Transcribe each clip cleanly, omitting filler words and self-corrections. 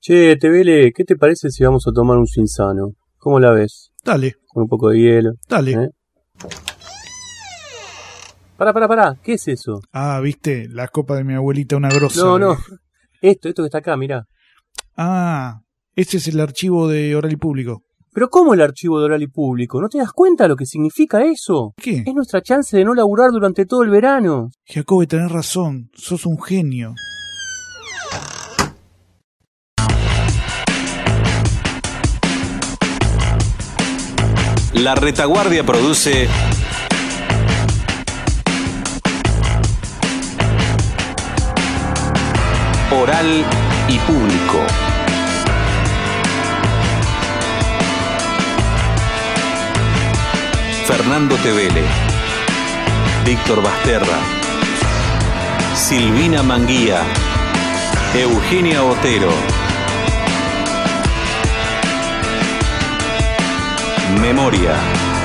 Che, Tevele, ¿qué te parece si vamos a tomar un Cinzano? ¿Cómo la ves? Dale. Con un poco de hielo. Dale. Pará, ¿qué es eso? Ah, viste, la copa de mi abuelita, una grosa. No, esto que está acá, mirá. Ah, este es el archivo de Oral y Público. ¿Pero cómo el archivo de Oral y Público? ¿No te das cuenta lo que significa eso? ¿Qué? Es nuestra chance de no laburar durante todo el verano. Jacobe, tenés razón, sos un genio. La Retaguardia produce Oral y Público. Fernando Tevele, Víctor Basterra, Silvina Manguía, Eugenia Otero. Memoria,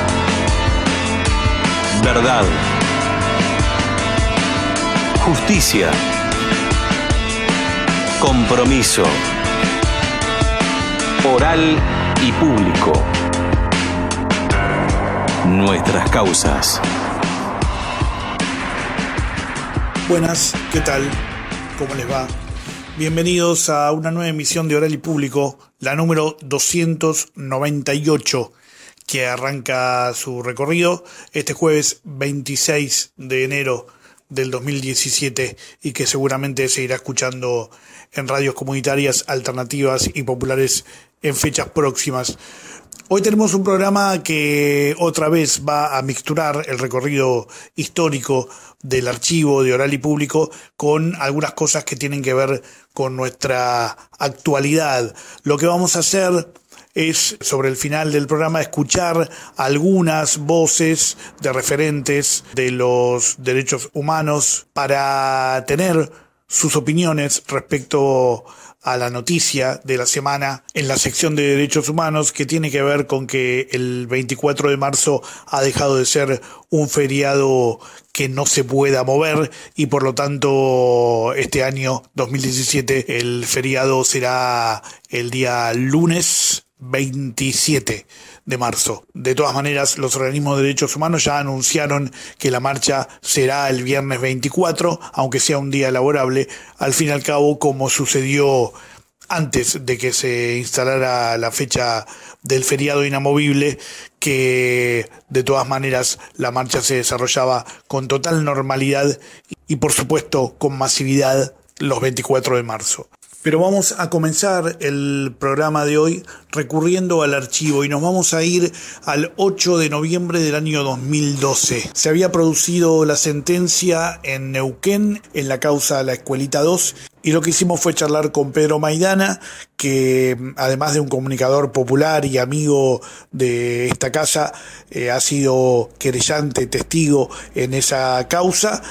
verdad, justicia, compromiso, oral y público. Nuestras causas. Buenas, ¿qué tal? ¿Cómo les va? Bienvenidos a una nueva emisión de Oral y Público, la número 298. Que arranca su recorrido este jueves 26 de enero del 2017 y que seguramente se irá escuchando en radios comunitarias, alternativas y populares en fechas próximas. Hoy tenemos un programa que otra vez va a mixturar el recorrido histórico del archivo de Oral y Público con algunas cosas que tienen que ver con nuestra actualidad. Lo que vamos a hacer es, sobre el final del programa, escuchar algunas voces de referentes de los derechos humanos para tener sus opiniones respecto a la noticia de la semana en la sección de derechos humanos, que tiene que ver con que el 24 de marzo ha dejado de ser un feriado que no se pueda mover y por lo tanto este año 2017 el feriado será el día lunes 27 de marzo. De todas maneras, los organismos de derechos humanos ya anunciaron que la marcha será el viernes 24, aunque sea un día laborable, al fin y al cabo, como sucedió antes de que se instalara la fecha del feriado inamovible, que de todas maneras la marcha se desarrollaba con total normalidad y por supuesto con masividad los 24 de marzo. Pero vamos a comenzar el programa de hoy recurriendo al archivo y nos vamos a ir al 8 de noviembre del año 2012. Se había producido la sentencia en Neuquén en la causa La Escuelita 2 y lo que hicimos fue charlar con Pedro Maidana, que además de un comunicador popular y amigo de esta casa, ha sido querellante, testigo en esa causa.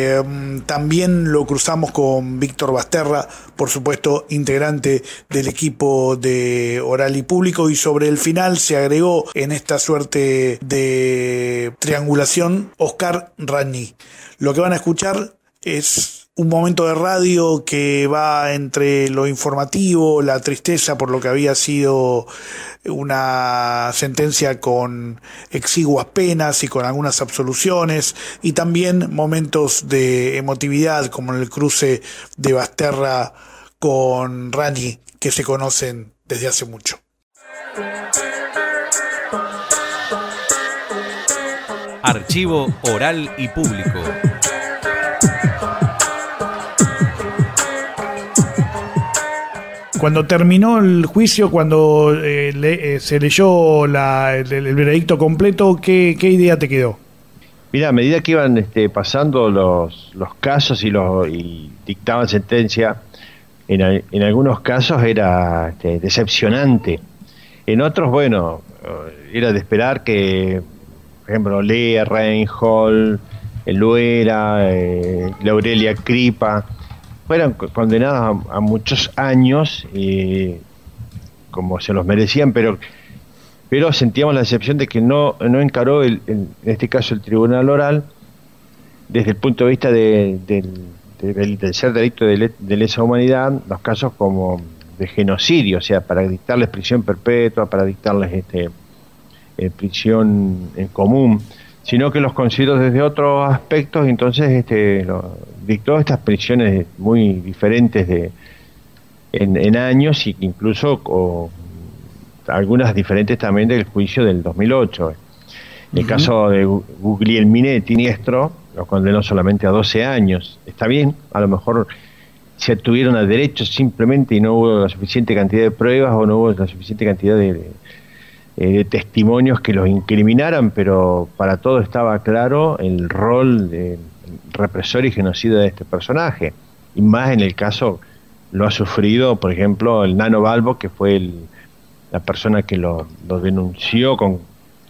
También lo cruzamos con Víctor Basterra, por supuesto integrante del equipo de Oral y Público, y sobre el final se agregó en esta suerte de triangulación Oscar Rañi. Lo que van a escuchar es un momento de radio que va entre lo informativo, la tristeza por lo que había sido una sentencia con exiguas penas y con algunas absoluciones, y también momentos de emotividad como en el cruce de Basterra con Rani, que se conocen desde hace mucho. Archivo Oral y Público. Cuando terminó el juicio, cuando se leyó el veredicto completo, ¿qué idea te quedó? Mira, a medida que iban pasando los casos y dictaban sentencia, en algunos casos era decepcionante. En otros, bueno, era de esperar que, por ejemplo, Lea, Reinhold, Luera, Laurelia Cripa fueran condenados a muchos años, como se los merecían, pero sentíamos la decepción de que no encaró en este caso el Tribunal Oral desde el punto de vista del ser delito de lesa humanidad los casos como de genocidio, o sea, para dictarles prisión perpetua, para dictarles prisión en común, sino que los consideró desde otros aspectos, y entonces dictó estas prisiones muy diferentes en años, y incluso algunas diferentes también del juicio del 2008. En el caso de Guglielminetti Niestro, lo condenó solamente a 12 años. Está bien, a lo mejor se atuvieron a derechos simplemente y no hubo la suficiente cantidad de pruebas o no hubo la suficiente cantidad de testimonios que los incriminaran, pero para todo estaba claro el rol de represor y genocida de este personaje. Y más en el caso lo ha sufrido, por ejemplo, el Nano Balbo, que fue la persona que lo denunció con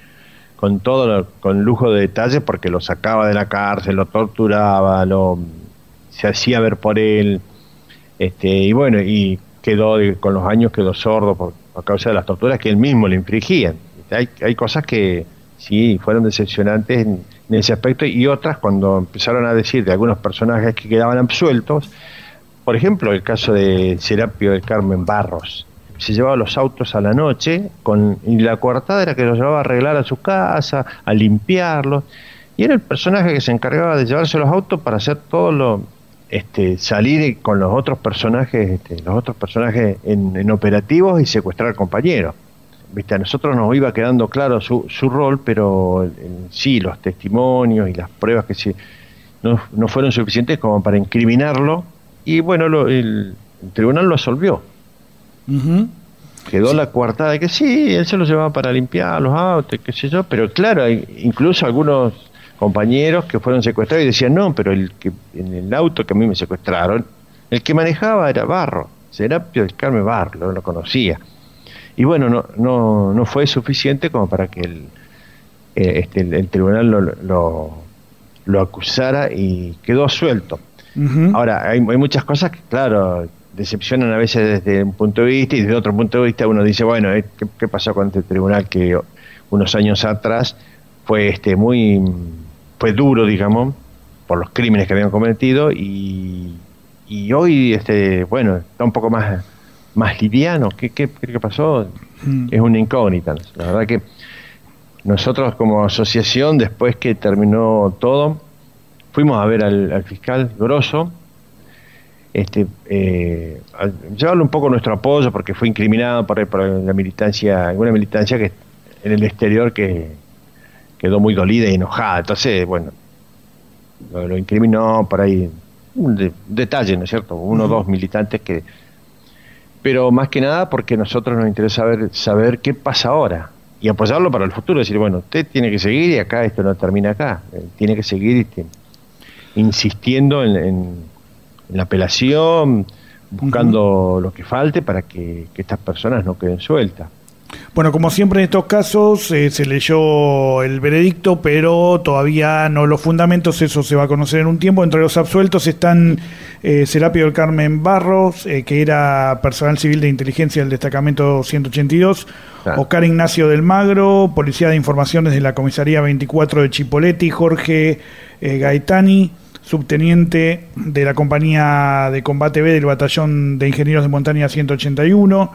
lujo de detalles, porque lo sacaba de la cárcel, lo torturaba, se hacía ver por él, y bueno, y con los años quedó sordo a causa de las torturas que él mismo le infligían. Hay cosas que sí fueron decepcionantes en ese aspecto, y otras cuando empezaron a decir de algunos personajes que quedaban absueltos. Por ejemplo, el caso de Serapio del Carmen Barros. Se llevaba los autos a la noche y la coartada era que los llevaba a arreglar a su casa, a limpiarlos, y era el personaje que se encargaba de llevarse los autos para hacer todo salir con los otros personajes en operativos y secuestrar compañeros. ¿Viste? A nosotros nos iba quedando claro su rol, pero sí, los testimonios y las pruebas que no fueron suficientes como para incriminarlo, y bueno, el tribunal lo absolvió. Quedó la coartada de que sí, él se los llevaba para limpiar los autos, qué sé yo, pero claro, incluso algunos compañeros que fueron secuestrados y decían, no, pero en el auto que a mí me secuestraron, el que manejaba era Barro, Serapio del Carmen Barro, lo conocía. Y bueno, no fue suficiente como para que el tribunal lo acusara y quedó suelto. Ahora, hay muchas cosas que, claro, decepcionan a veces desde un punto de vista, y desde otro punto de vista uno dice, bueno, ¿qué pasó con este tribunal que unos años atrás fue fue duro, digamos, por los crímenes que habían cometido, y hoy bueno, está un poco más liviano? ¿Qué pasó? Es una incógnita. La verdad que nosotros como asociación, después que terminó todo, fuimos a ver al fiscal Grosso, llevarle un poco nuestro apoyo, porque fue incriminado por alguna militancia que en el exterior que quedó muy dolida y enojada. Entonces, bueno, lo incriminó por ahí, un detalle, ¿no es cierto? Uno o dos militantes pero más que nada porque a nosotros nos interesa saber qué pasa ahora y apoyarlo para el futuro, decir, bueno, usted tiene que seguir, y acá esto no termina acá, tiene que seguir insistiendo en la apelación, buscando lo que falte para que estas personas no queden sueltas. Bueno, como siempre en estos casos, se leyó el veredicto, pero todavía no los fundamentos, eso se va a conocer en un tiempo. Entre los absueltos están Serapio del Carmen Barros, que era personal civil de inteligencia del destacamento 182, claro. Oscar Ignacio del Magro, policía de informaciones de la comisaría 24 de Chipoleti, Jorge Gaetani, subteniente de la compañía de combate B del batallón de ingenieros de montaña 181,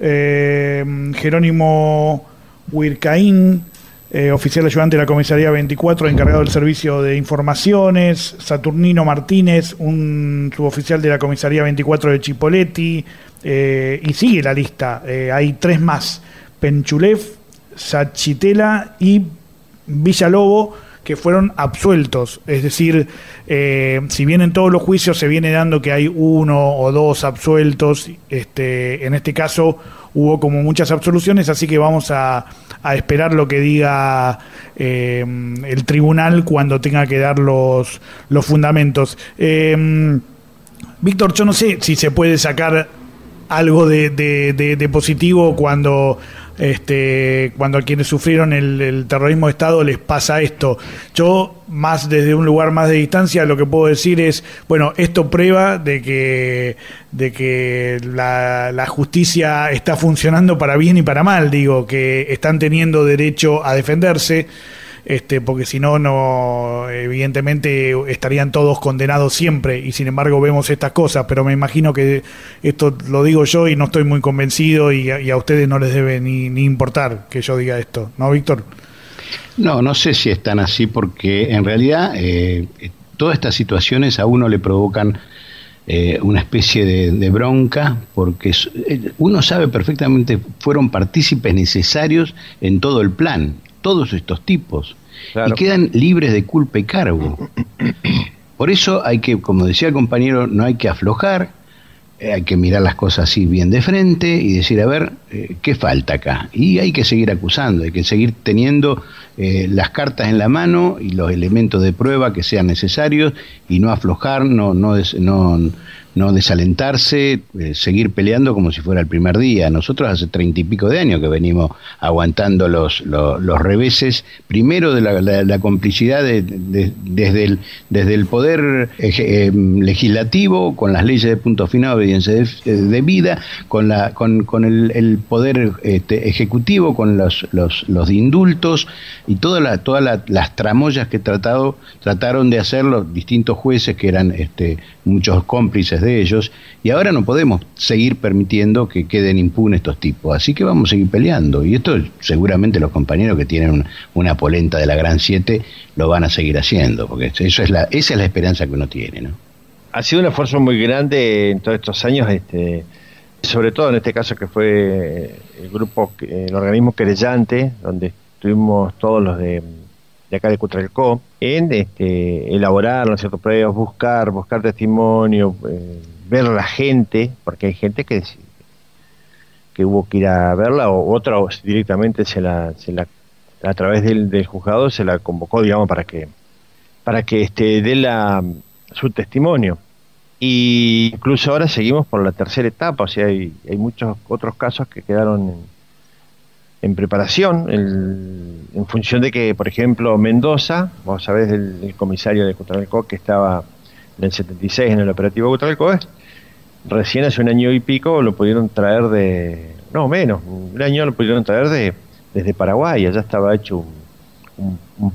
Jerónimo Huircaín, oficial ayudante de la comisaría 24, encargado del servicio de informaciones, Saturnino Martínez, un suboficial de la comisaría 24 de Chipoleti, y sigue la lista, hay tres más, Penchulev, Sachitela y Villalobo, que fueron absueltos. Es decir, si bien en todos los juicios se viene dando que hay uno o dos absueltos, en este caso hubo como muchas absoluciones, así que vamos a esperar lo que diga el tribunal cuando tenga que dar los fundamentos. Víctor, yo no sé si se puede sacar algo de positivo cuando a quienes sufrieron el terrorismo de Estado les pasa esto. Yo, más desde un lugar más de distancia, lo que puedo decir es, bueno, esto prueba de que la justicia está funcionando para bien y para mal, digo, que están teniendo derecho a defenderse. porque si no, evidentemente estarían todos condenados siempre, y sin embargo vemos estas cosas, pero me imagino que esto lo digo yo y no estoy muy convencido, y a ustedes no les debe ni importar que yo diga esto, ¿no, Víctor? No sé si es tan así, porque en realidad todas estas situaciones a uno le provocan una especie de bronca, porque uno sabe perfectamente, fueron partícipes necesarios en todo el plan, todos estos tipos, claro, y quedan libres de culpa y cargo. Por eso hay que, como decía el compañero, no hay que aflojar, hay que mirar las cosas así bien de frente y decir, a ver, ¿qué falta acá? Y hay que seguir acusando, hay que seguir teniendo las cartas en la mano y los elementos de prueba que sean necesarios, y no aflojar, no desalentarse, seguir peleando como si fuera el primer día. Nosotros hace 30 y pico de años que venimos aguantando los reveses, primero de la complicidad desde el poder legislativo, con las leyes de punto final, obediencia debida, con el poder ejecutivo, con los indultos y todas las tramoyas que trataron de hacer los distintos jueces, que eran muchos cómplices de ellos, y ahora no podemos seguir permitiendo que queden impunes estos tipos, así que vamos a seguir peleando, y esto seguramente los compañeros que tienen una polenta de la Gran 7 lo van a seguir haciendo, porque esa es la esperanza que uno tiene, ¿no? Ha sido un esfuerzo muy grande en todos estos años, sobre todo en este caso que fue el organismo querellante, donde estuvimos todos los de acá de Cutralcó, en elaborar, ¿no es cierto?, pruebas, buscar testimonio, ver a la gente, porque hay gente que hubo que ir a verla, o otra directamente a través del juzgado se la convocó, digamos, para que dé su testimonio. Y incluso ahora seguimos por la tercera etapa, o sea, hay muchos otros casos que quedaron en preparación, en función de que, por ejemplo, Mendoza, vos sabés del comisario de Cutralcó, que estaba en el 76 en el operativo Cutralcó, recién hace un año y pico lo pudieron traer un año lo pudieron traer desde Paraguay. Allá estaba hecho un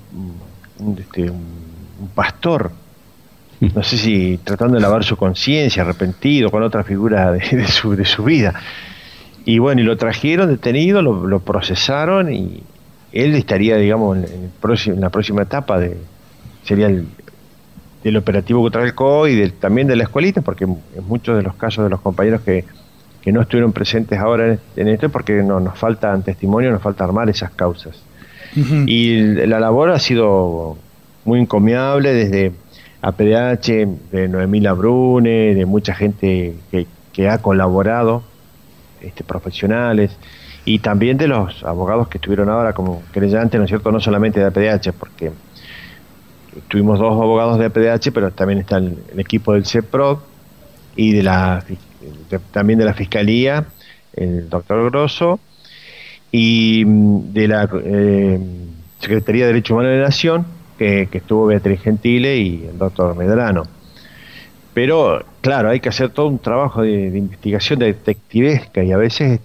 pastor, no sé si tratando de lavar su conciencia, arrepentido, con otra figura de su vida. Y bueno, y lo trajeron detenido, lo procesaron, y él estaría, digamos, en la próxima etapa sería del operativo Cutralcó y también de la escuelita, porque en muchos de los casos de los compañeros que no estuvieron presentes ahora en esto, porque nos faltan testimonios, nos falta armar esas causas. Uh-huh. Y la labor ha sido muy encomiable, desde APDH, de Noemí Labrune, de mucha gente que ha colaborado, profesionales, y también de los abogados que estuvieron ahora como querellantes, ¿no es cierto?, no solamente de APDH, porque tuvimos 2 abogados de APDH, pero también está el equipo del CEPROD y también de la Fiscalía, el doctor Grosso, y de la Secretaría de Derechos Humanos de la Nación, que estuvo Beatriz Gentile y el doctor Medrano. Pero, claro, hay que hacer todo un trabajo de investigación, de detectivesca, y a veces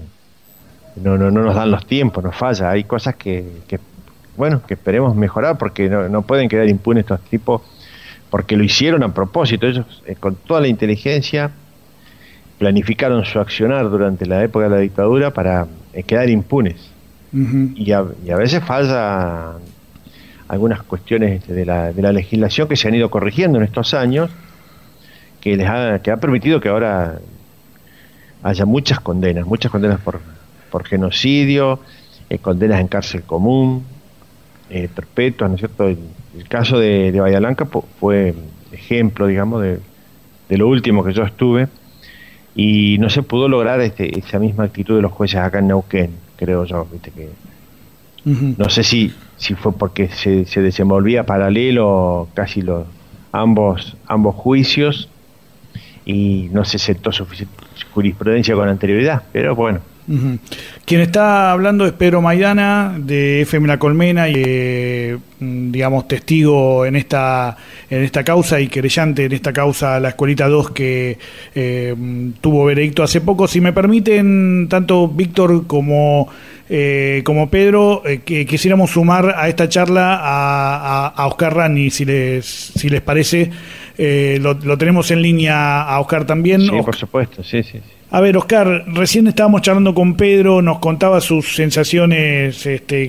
no nos dan los tiempos, nos falla. Hay cosas que esperemos mejorar, porque no pueden quedar impunes estos tipos, porque lo hicieron a propósito. Ellos, con toda la inteligencia, planificaron su accionar durante la época de la dictadura para quedar impunes. Uh-huh. Y a veces falla algunas cuestiones de la legislación que se han ido corrigiendo en estos años, que ha permitido que ahora haya muchas condenas por genocidio, condenas en cárcel común, perpetuas, ¿no es cierto? El caso de Bahía Blanca fue ejemplo, digamos, de lo último que yo estuve, y no se pudo lograr esa misma actitud de los jueces acá en Neuquén, creo yo, viste que uh-huh. No sé si fue porque se desenvolvía paralelo casi ambos juicios, y no se sentó suficiente jurisprudencia con anterioridad, pero bueno. Uh-huh. Quien está hablando es Pedro Maidana, de FM La Colmena, y digamos testigo en esta causa y querellante en esta causa, la Escuelita 2, que tuvo veredicto hace poco. Si me permiten, tanto Víctor como como Pedro, que quisiéramos sumar a esta charla a Oscar Rani, si les parece. Lo tenemos en línea a Oscar también. Sí, por supuesto, sí. A ver, Oscar, recién estábamos charlando con Pedro, nos contaba sus sensaciones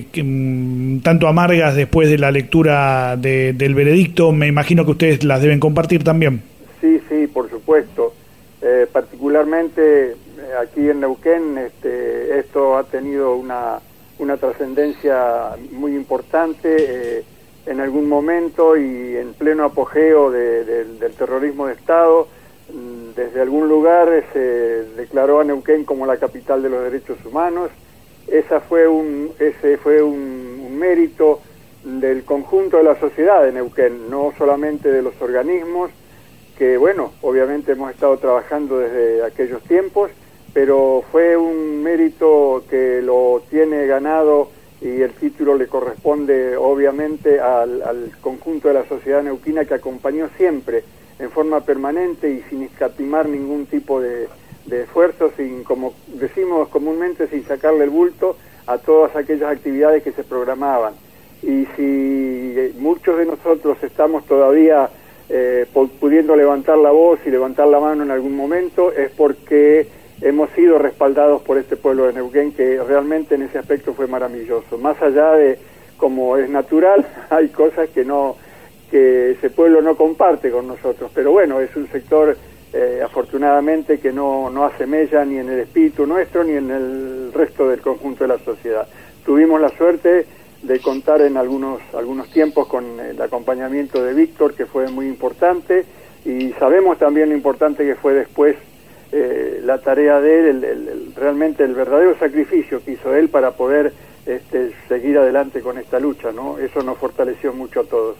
tanto amargas después de la lectura del veredicto. Me imagino que ustedes las deben compartir también. Sí, por supuesto. Particularmente aquí en Neuquén, esto ha tenido una trascendencia muy importante. En algún momento y en pleno apogeo del terrorismo de Estado, desde algún lugar se declaró a Neuquén como la capital de los derechos humanos. Ese fue un mérito del conjunto de la sociedad de Neuquén, no solamente de los organismos, que bueno, obviamente hemos estado trabajando desde aquellos tiempos, pero fue un mérito que lo tiene ganado y el título le corresponde obviamente al conjunto de la sociedad neuquina, que acompañó siempre en forma permanente y sin escatimar ningún tipo de esfuerzo, sin, como decimos comúnmente, sin sacarle el bulto a todas aquellas actividades que se programaban. Y si muchos de nosotros estamos todavía pudiendo levantar la voz y levantar la mano en algún momento, es porque hemos sido respaldados por este pueblo de Neuquén, que realmente en ese aspecto fue maravilloso. Más allá de, como es natural, hay cosas que ese pueblo no comparte con nosotros, pero bueno, es un sector afortunadamente que no hace mella ni en el espíritu nuestro ni en el resto del conjunto de la sociedad. Tuvimos la suerte de contar en algunos tiempos con el acompañamiento de Víctor, que fue muy importante, y sabemos también lo importante que fue después la tarea de él, realmente el verdadero sacrificio que hizo él para poder seguir adelante con esta lucha, ¿no? Eso nos fortaleció mucho a todos.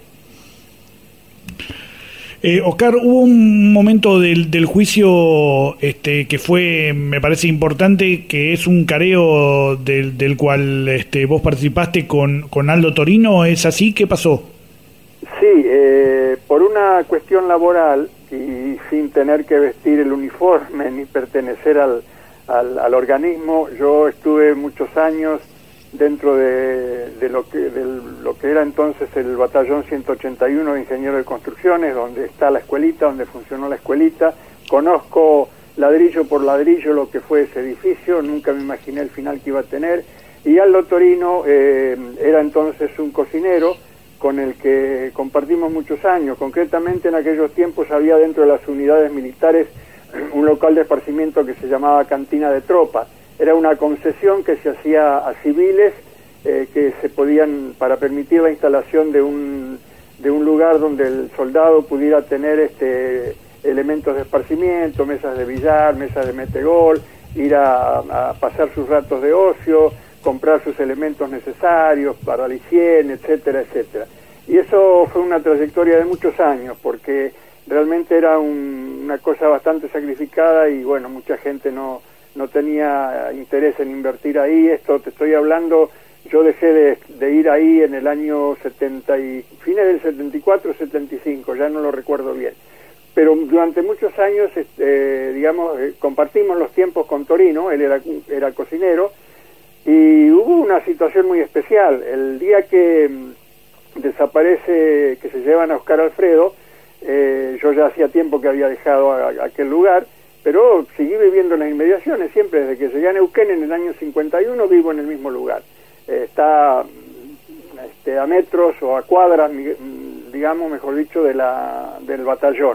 Oscar, hubo un momento del juicio que fue, me parece importante, que es un careo del cual vos participaste con Aldo Torino, ¿es así? ¿Qué pasó? Sí, por una cuestión laboral y sin tener que vestir el uniforme ni pertenecer al organismo, yo estuve muchos años dentro de lo que era entonces el batallón 181 de Ingenieros de Construcciones, donde está la escuelita, donde funcionó la escuelita. Conozco ladrillo por ladrillo lo que fue ese edificio, nunca me imaginé el final que iba a tener. Y Aldo Torino era entonces un cocinero con el que compartimos muchos años. Concretamente en aquellos tiempos había dentro de las unidades militares un local de esparcimiento que se llamaba Cantina de Tropa. Era una concesión que se hacía a civiles que se podían, para permitir la instalación de un lugar donde el soldado pudiera tener elementos de esparcimiento, mesas de billar, mesas de metegol, ir a pasar sus ratos de ocio, comprar sus elementos necesarios para la higiene, etcétera, etcétera. Y eso fue una trayectoria de muchos años, porque realmente era una cosa bastante sacrificada y bueno, mucha gente no tenía interés en invertir ahí. Esto te estoy hablando, yo dejé de ir ahí en el año fines del 74, 75, ya no lo recuerdo bien. Pero durante muchos años, compartimos los tiempos con Torino, él era cocinero, y hubo una situación muy especial. El día que desaparece, que se llevan a Oscar Alfredo, yo ya hacía tiempo que había dejado aquel lugar, pero seguí viviendo en las inmediaciones, siempre desde que llegué a Neuquén en el año 51 vivo en el mismo lugar. Está a metros o a cuadras, digamos, mejor dicho, del batallón.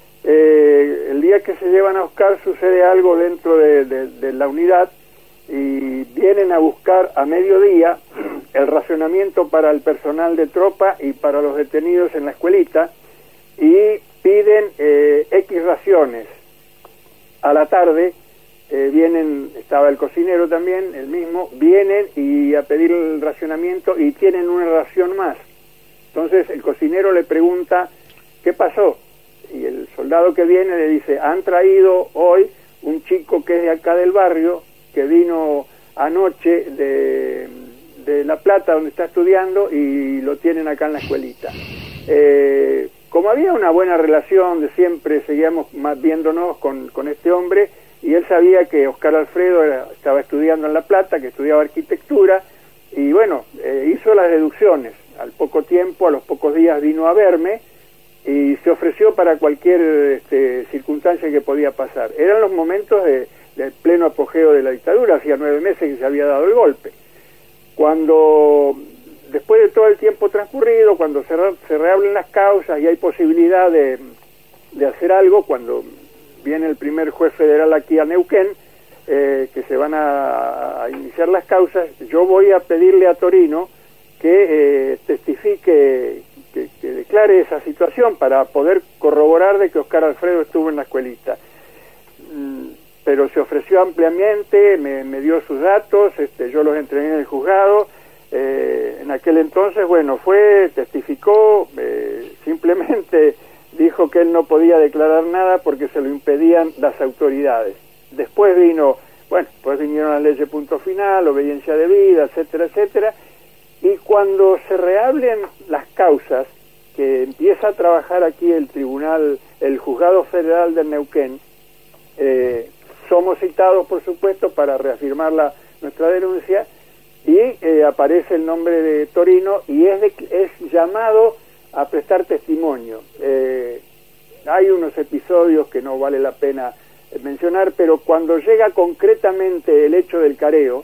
El día que se llevan a Oscar sucede algo dentro de la unidad y vienen a buscar a mediodía el racionamiento para el personal de tropa y para los detenidos en la escuelita y piden X raciones. A la tarde estaba el cocinero también, el mismo, vienen y a pedir el racionamiento y tienen una ración más. Entonces el cocinero le pregunta, ¿qué pasó? Y el soldado que viene le dice, han traído hoy un chico que es de acá del barrio, que vino anoche de La Plata, donde está estudiando, y lo tienen acá en la escuelita. Como había una buena relación de siempre, seguíamos viéndonos con este hombre, y él sabía que Oscar Alfredo estaba estudiando en La Plata, que estudiaba arquitectura, y bueno, hizo las deducciones. Al poco tiempo, a los pocos días vino a verme y se ofreció para cualquier circunstancia que podía pasar. Eran los momentos del pleno apogeo de la dictadura, hacía 9 meses que se había dado el golpe. Cuando, después de todo el tiempo transcurrido, cuando se reabren las causas y hay posibilidad de hacer algo, cuando viene el primer juez federal aquí a Neuquén, que se van a iniciar las causas, yo voy a pedirle a Torino que testifique, que declare esa situación para poder corroborar de que Oscar Alfredo estuvo en la escuelita. Pero se ofreció ampliamente, me dio sus datos, yo los entregué en el juzgado. En aquel entonces, bueno, testificó, simplemente dijo que él no podía declarar nada porque se lo impedían las autoridades. Después vinieron las leyes punto final, obediencia debida, etcétera, etcétera. Y cuando se reabren las causas, que empieza a trabajar aquí el juzgado federal de Neuquén, somos citados, por supuesto, para reafirmar nuestra denuncia, y aparece el nombre de Torino y es llamado a prestar testimonio. Hay unos episodios que no vale la pena mencionar, pero cuando llega concretamente el hecho del careo,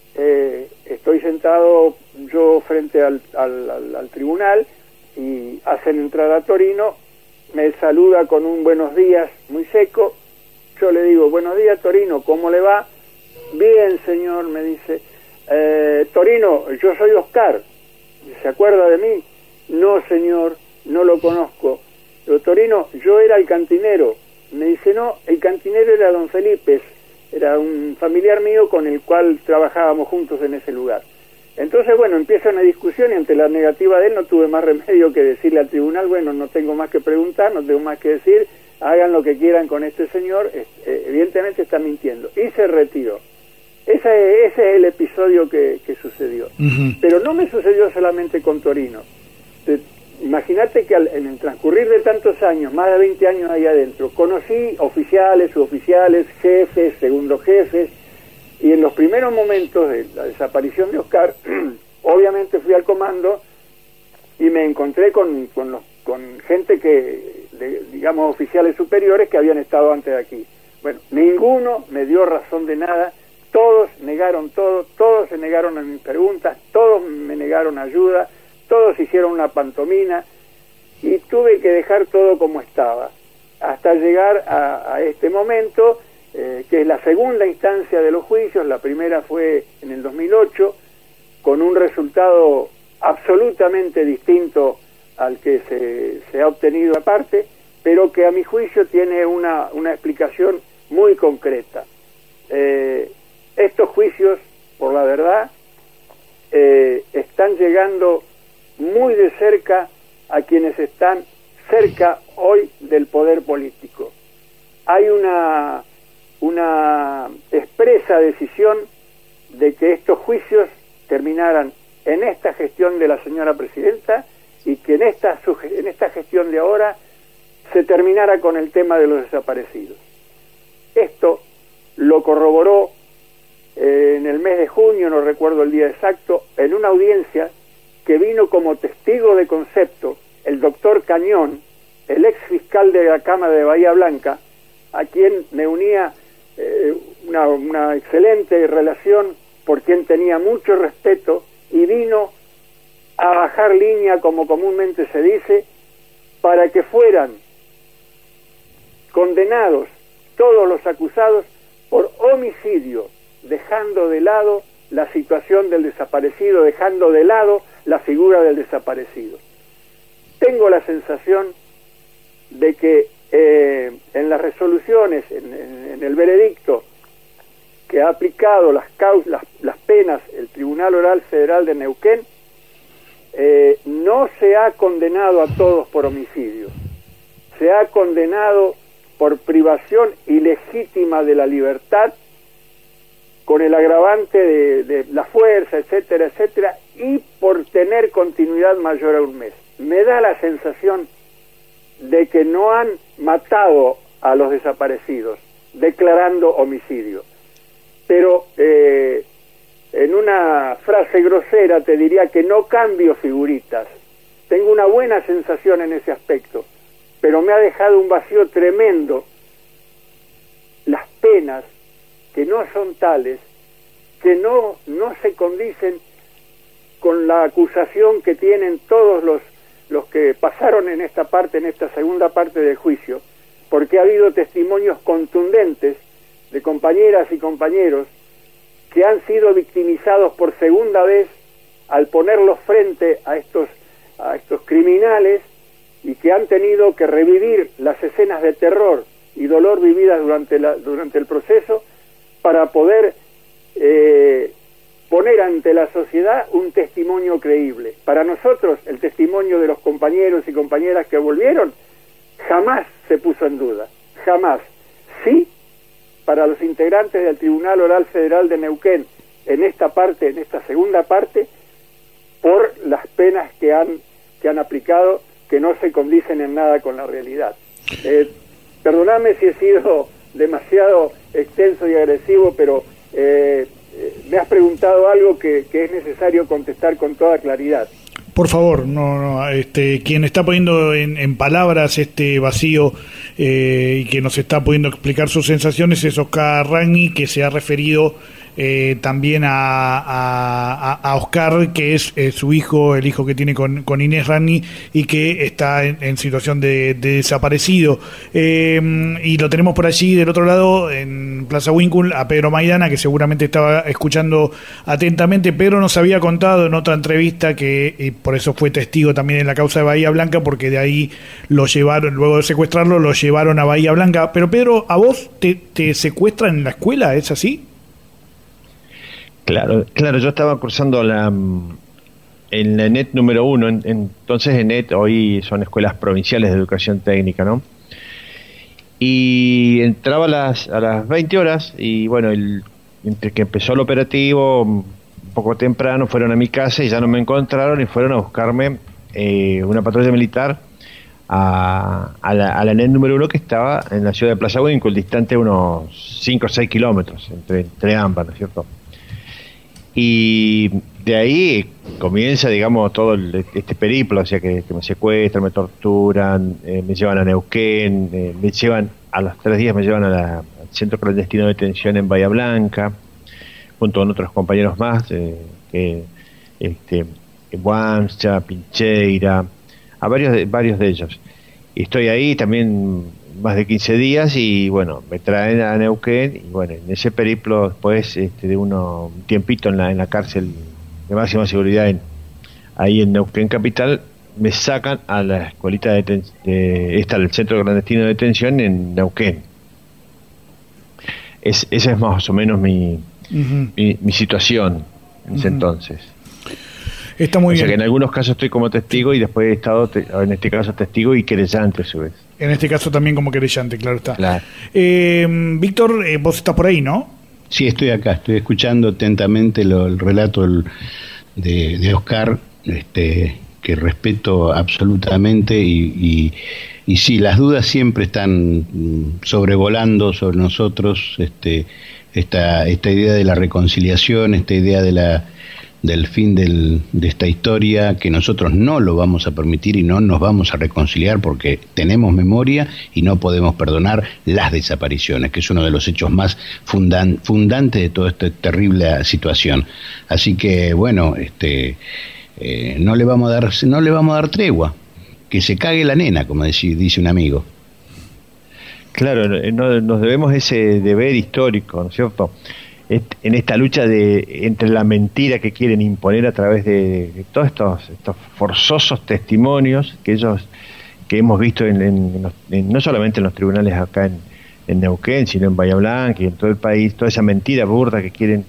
estoy sentado yo frente al tribunal y hacen entrar a Torino, me saluda con un buenos días muy seco. Yo le digo, buenos días Torino, ¿cómo le va? Bien, señor, me dice. Torino, yo soy Oscar, ¿se acuerda de mí? No, señor, no lo conozco. Pero Torino, yo era el cantinero. Me dice, no, el cantinero era don Felipe, era un familiar mío con el cual trabajábamos juntos en ese lugar. Entonces, bueno, empieza una discusión y ante la negativa de él no tuve más remedio que decirle al tribunal, bueno, no tengo más que preguntar, no tengo más que decir, hagan lo que quieran con este señor, evidentemente está mintiendo. Y se retiró. Ese es el episodio que sucedió. Uh-huh. Pero no me sucedió solamente con Torino. Imagínate que en el transcurrir de tantos años, más de 20 años ahí adentro, conocí oficiales, suboficiales, jefes, segundos jefes, y en los primeros momentos de la desaparición de Oscar, obviamente fui al comando y me encontré con gente digamos, oficiales superiores que habían estado antes de aquí. Bueno, ninguno me dio razón de nada, todos negaron todo, todos se negaron a mis preguntas, todos me negaron ayuda, todos hicieron una pantomima y tuve que dejar todo como estaba hasta llegar a este momento, que es la segunda instancia de los juicios. La primera fue en el 2008 con un resultado absolutamente distinto al que se ha obtenido aparte, pero que a mi juicio tiene una explicación muy concreta. Estos juicios, por la verdad, están llegando muy de cerca a quienes están cerca hoy del poder político. Hay una expresa decisión de que estos juicios terminaran en esta gestión de la señora presidenta y que en esta gestión de ahora se terminara con el tema de los desaparecidos. Esto lo corroboró en el mes de junio, no recuerdo el día exacto, en una audiencia que vino como testigo de concepto el doctor Cañón, el ex fiscal de la Cámara de Bahía Blanca, a quien me unía una excelente relación, por quien tenía mucho respeto, y vino a bajar línea, como comúnmente se dice, para que fueran condenados todos los acusados por homicidio, dejando de lado la situación del desaparecido, dejando de lado la figura del desaparecido. Tengo la sensación de que en las resoluciones, en el veredicto que ha aplicado las penas el Tribunal Oral Federal de Neuquén, no se ha condenado a todos por homicidio, se ha condenado por privación ilegítima de la libertad, con el agravante de la fuerza, etcétera, etcétera, y por tener continuidad mayor a un mes. Me da la sensación de que no han matado a los desaparecidos, declarando homicidio. Pero en una frase grosera te diría que no cambio figuritas. Tengo una buena sensación en ese aspecto, pero me ha dejado un vacío tremendo las penas, que no son tales, que no se condicen con la acusación que tienen todos los que pasaron en esta segunda parte del juicio, porque ha habido testimonios contundentes de compañeras y compañeros que han sido victimizados por segunda vez al ponerlos frente a estos criminales, y que han tenido que revivir las escenas de terror y dolor vividas durante el proceso para poder poner ante la sociedad un testimonio creíble. Para nosotros, el testimonio de los compañeros y compañeras que volvieron jamás se puso en duda, jamás. Sí, para los integrantes del Tribunal Oral Federal de Neuquén, en esta segunda parte, por las penas que han aplicado, que no se condicen en nada con la realidad. Perdóname si he sido demasiado extenso y agresivo, pero me has preguntado algo que es necesario contestar con toda claridad. Por favor, quien está poniendo en palabras este vacío y que nos está pudiendo explicar sus sensaciones es Oscar Ragni, que se ha referido también a Oscar, que es su hijo, el hijo que tiene con Inés Ragni, y que está en situación de desaparecido. Y lo tenemos por allí del otro lado, en Plaza Winkle, a Pedro Maidana, que seguramente estaba escuchando atentamente. Pedro nos había contado en otra entrevista que por eso fue testigo también en la causa de Bahía Blanca, porque de ahí lo llevaron, luego de secuestrarlo, lo llevaron a Bahía Blanca. Pero Pedro, ¿a vos te secuestran en la escuela? ¿Es así? Claro, yo estaba cursando en la ENET número 1, entonces ENET hoy son escuelas provinciales de educación técnica, ¿no? Y entraba a las 20 horas y bueno, entre que empezó el operativo, un poco temprano, fueron a mi casa y ya no me encontraron y fueron a buscarme una patrulla militar a la ENET número 1, que estaba en la ciudad de Plaza Winkle, distante unos 5 o 6 kilómetros entre ambas, ¿no es cierto? Y de ahí comienza, digamos, todo este periplo, o sea, que me secuestran, me torturan, me llevan a Neuquén, me llevan, a los 3 días me llevan al centro clandestino de detención en Bahía Blanca, junto con otros compañeros más, Guamcha, Pincheira, a varios de ellos. Y estoy ahí también más de 15 días y bueno, me traen a Neuquén y bueno, en ese periplo después de un tiempito en la cárcel de máxima seguridad ahí en Neuquén capital, me sacan a la escuelita el centro clandestino de detención en Neuquén. Esa es más o menos mi situación en ese entonces. Está muy bien. O sea que en algunos casos estoy como testigo y después he estado, en este caso, testigo y querellante a su vez. En este caso también como querellante, claro está. Claro. Víctor, vos estás por ahí, ¿no? Sí, estoy acá, estoy escuchando atentamente el relato de Oscar, que respeto absolutamente y sí, las dudas siempre están sobrevolando sobre nosotros, esta idea de la reconciliación, esta idea del fin de esta historia, que nosotros no lo vamos a permitir y no nos vamos a reconciliar porque tenemos memoria y no podemos perdonar las desapariciones, que es uno de los hechos más fundantes de toda esta terrible situación. Así que bueno, no le vamos a dar tregua, que se cague la nena, como dice un amigo. Claro, nos debemos ese deber histórico, ¿no es cierto?, en esta lucha entre la mentira que quieren imponer a través de todos estos forzosos testimonios que hemos visto no solamente en los tribunales acá en Neuquén, sino en Bahía Blanca y en todo el país, toda esa mentira burda que quieren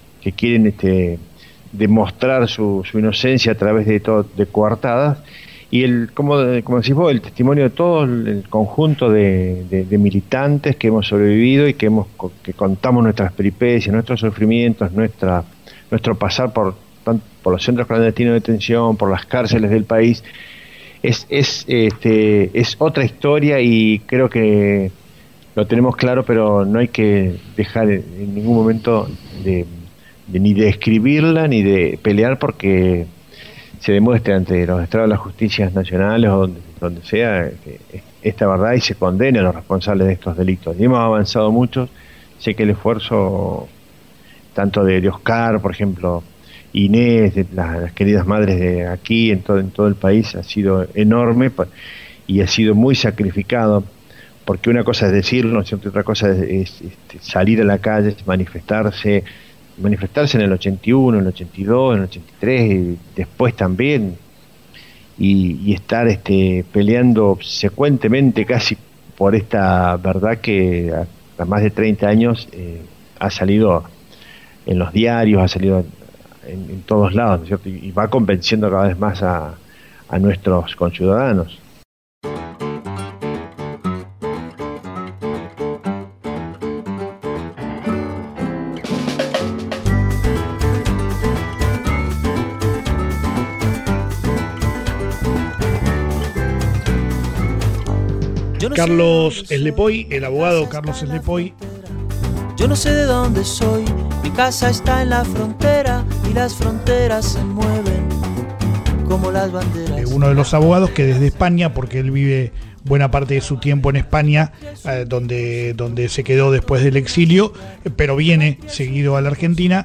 demostrar su inocencia a través de coartadas. Y como decís vos, el testimonio de todo el conjunto de militantes que hemos sobrevivido y que contamos nuestras peripecias, nuestros sufrimientos, nuestro pasar por los centros clandestinos de detención, por las cárceles del país, es otra historia, y creo que lo tenemos claro, pero no hay que dejar en ningún momento ni de escribirla ni de pelear porque se demuestre ante los estados de las justicias nacionales o donde sea esta verdad y se condene a los responsables de estos delitos. Y hemos avanzado mucho. Sé que el esfuerzo tanto de Oscar, por ejemplo, Inés, de las queridas madres de aquí, en todo el país, ha sido enorme y ha sido muy sacrificado, porque una cosa es decirlo, otra cosa es salir a la calle, manifestarse en el 81, en el 82, en el 83, y después también, y estar peleando secuentemente casi por esta verdad que a más de 30 años ha salido en los diarios, ha salido en todos lados, ¿no es cierto? Y va convenciendo cada vez más a nuestros conciudadanos. Carlos Eslepoy, el abogado Carlos Eslepoy. Yo no sé de dónde soy, mi casa está en la frontera y las fronteras se mueven como las banderas. Uno de los abogados que desde España, porque él vive buena parte de su tiempo en España, donde se quedó después del exilio, pero viene seguido a la Argentina,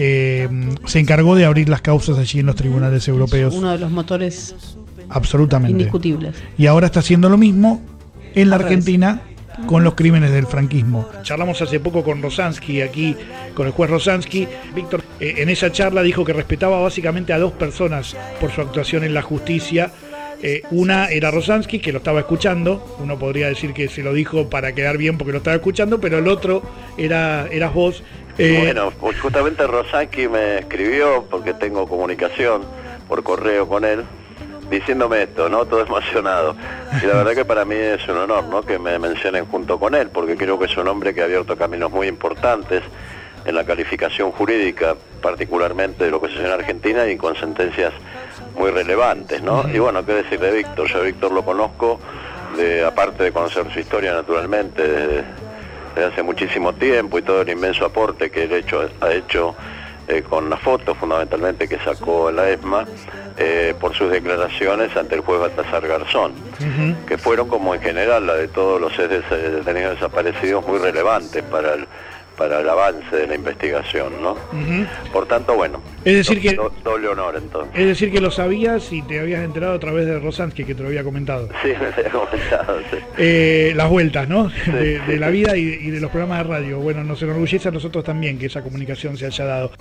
se encargó de abrir las causas allí en los tribunales europeos. Uno de los motores absolutamente indiscutibles. Y ahora está haciendo lo mismo en la Argentina con los crímenes del franquismo. Charlamos hace poco con Rosansky, aquí con el juez Rosansky. Víctor, en esa charla dijo que respetaba básicamente a dos personas por su actuación en la justicia. Una era Rosansky, que lo estaba escuchando. Uno podría decir que se lo dijo para quedar bien porque lo estaba escuchando, pero el otro eras vos. Bueno, pues justamente Rosansky me escribió, porque tengo comunicación por correo con él, diciéndome esto, ¿no? Todo emocionado. Y la verdad que para mí es un honor, ¿no?, que me mencionen junto con él, porque creo que es un hombre que ha abierto caminos muy importantes en la calificación jurídica, particularmente de lo que se hace en Argentina, y con sentencias muy relevantes, ¿no? Y bueno, qué decir de Víctor. Yo a Víctor lo conozco, aparte de conocer su historia, naturalmente, desde hace muchísimo tiempo, y todo el inmenso aporte que él ha hecho con las fotos, fundamentalmente, que sacó en la ESMA, por sus declaraciones ante el juez Baltasar Garzón, que fueron, como en general la de todos los detenidos desaparecidos, muy relevantes para el avance de la investigación, ¿no? Por tanto, bueno, es decir que doble honor, entonces. Es decir que lo sabías y te habías enterado a través de Rosansky, que te lo había comentado. Sí, me había comentado, sí. Las vueltas, ¿no? Sí, de la vida y de los programas de radio. Bueno, nos enorgullece a nosotros también que esa comunicación se haya dado.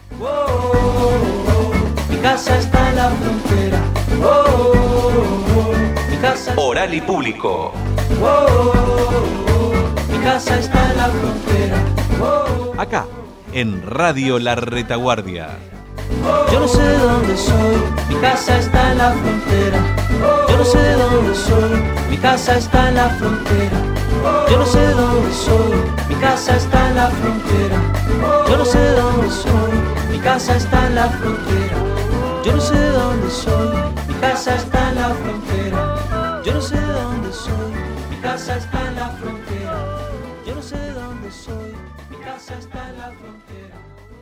Mi casa está en la frontera. Mi casa. Oral y Público. Mi casa está en la frontera. Acá, en Radio La Retaguardia. Yo no sé de dónde soy, mi casa está en la frontera. Yo no sé de dónde soy, mi casa está en la frontera. Yo no sé de dónde soy, mi casa está en la frontera. Yo no sé de dónde soy, mi casa está en la frontera. Yo no sé de dónde soy, mi casa está en la frontera. Yo no sé de dónde soy, mi casa está en la frontera. Yo no sé de dónde soy, mi casa está en la frontera.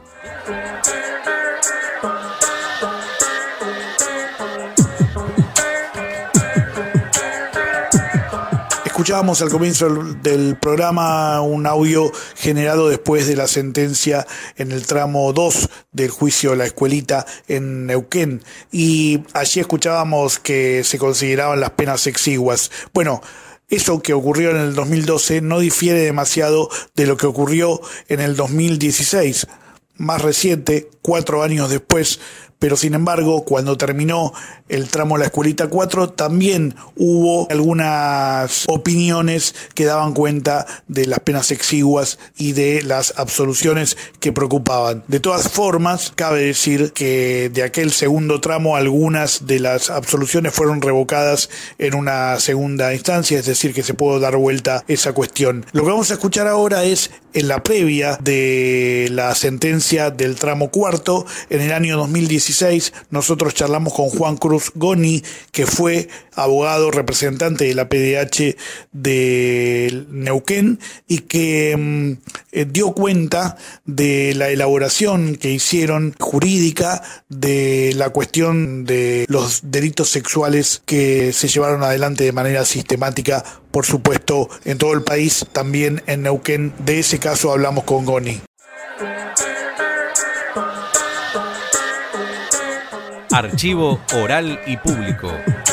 Escuchábamos al comienzo del programa un audio generado después de la sentencia en el tramo 2 del juicio La Escuelita en Neuquén, y allí escuchábamos que se consideraban las penas exiguas. Bueno, eso que ocurrió en el 2012 no difiere demasiado de lo que ocurrió en el 2016, más reciente, 4 años después. Pero sin embargo, cuando terminó el tramo La Escuelita 4, también hubo algunas opiniones que daban cuenta de las penas exiguas y de las absoluciones que preocupaban. De todas formas, cabe decir que de aquel segundo tramo algunas de las absoluciones fueron revocadas en una segunda instancia, es decir, que se pudo dar vuelta esa cuestión. Lo que vamos a escuchar ahora es en la previa de la sentencia del tramo cuarto. En el año 2016 nosotros charlamos con Juan Cruz Goni, que fue abogado representante de la PDH de Neuquén y que dio cuenta de la elaboración que hicieron jurídica de la cuestión de los delitos sexuales que se llevaron adelante de manera sistemática, por supuesto, en todo el país, también en Neuquén. De ese caso hablamos con Goni. Archivo oral y público.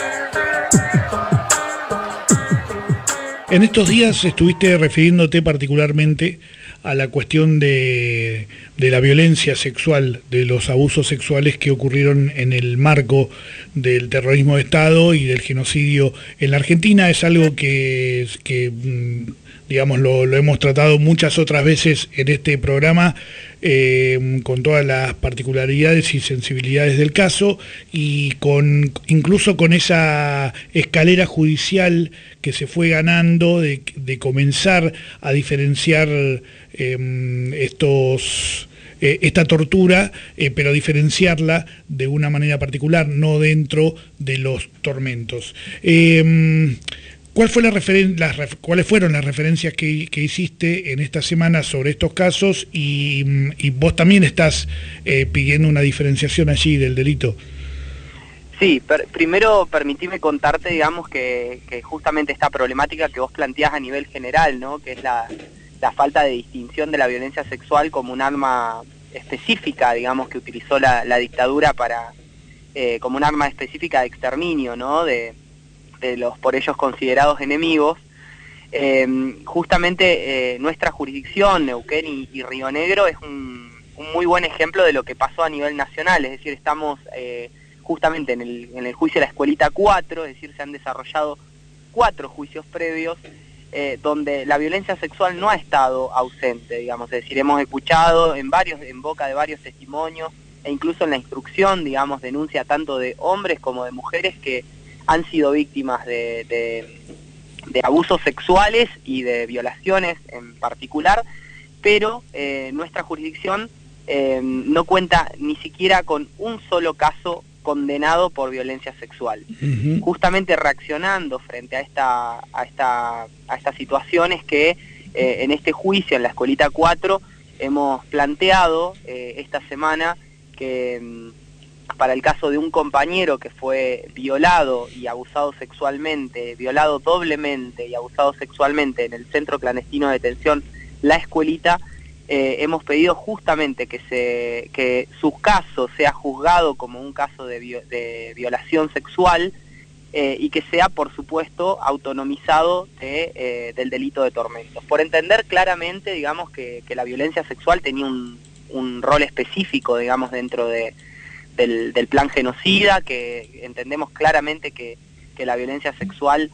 En estos días estuviste refiriéndote particularmente a la cuestión de la violencia sexual, de los abusos sexuales que ocurrieron en el marco del terrorismo de Estado y del genocidio en la Argentina. Es algo que digamos, lo hemos tratado muchas otras veces en este programa, con todas las particularidades y sensibilidades del caso, y incluso con esa escalera judicial que se fue ganando de comenzar a diferenciar esta tortura, pero diferenciarla de una manera particular, no dentro de los tormentos. ¿Cuáles fueron las referencias que hiciste en esta semana sobre estos casos? Y vos también estás pidiendo una diferenciación allí del delito. Sí, primero permitime contarte, digamos, que justamente esta problemática que vos planteás a nivel general, ¿no? Que es la falta de distinción de la violencia sexual como un arma específica, digamos, que utilizó la dictadura como un arma específica de exterminio, ¿no? De los por ellos considerados enemigos. Justamente nuestra jurisdicción, Neuquén y Río Negro, es un muy buen ejemplo de lo que pasó a nivel nacional. Es decir, estamos justamente en el juicio de la Escuelita 4, es decir, se han desarrollado 4 juicios previos donde la violencia sexual no ha estado ausente, digamos. Es decir, hemos escuchado en boca de varios testimonios, e incluso en la instrucción, digamos, denuncia tanto de hombres como de mujeres que han sido víctimas de abusos sexuales y de violaciones en particular, pero nuestra jurisdicción no cuenta ni siquiera con un solo caso condenado por violencia sexual. Uh-huh. Justamente reaccionando frente a estas situaciones que en este juicio, en la Escuelita 4, hemos planteado esta semana que para el caso de un compañero que fue violado y abusado sexualmente, violado doblemente y abusado sexualmente en el centro clandestino de detención La Escuelita, hemos pedido justamente que su caso sea juzgado como un caso de violación sexual y que sea, por supuesto, autonomizado del delito de tormentos. Por entender claramente, digamos, que la violencia sexual tenía un rol específico, digamos, dentro del plan genocida, que entendemos claramente que la violencia sexual,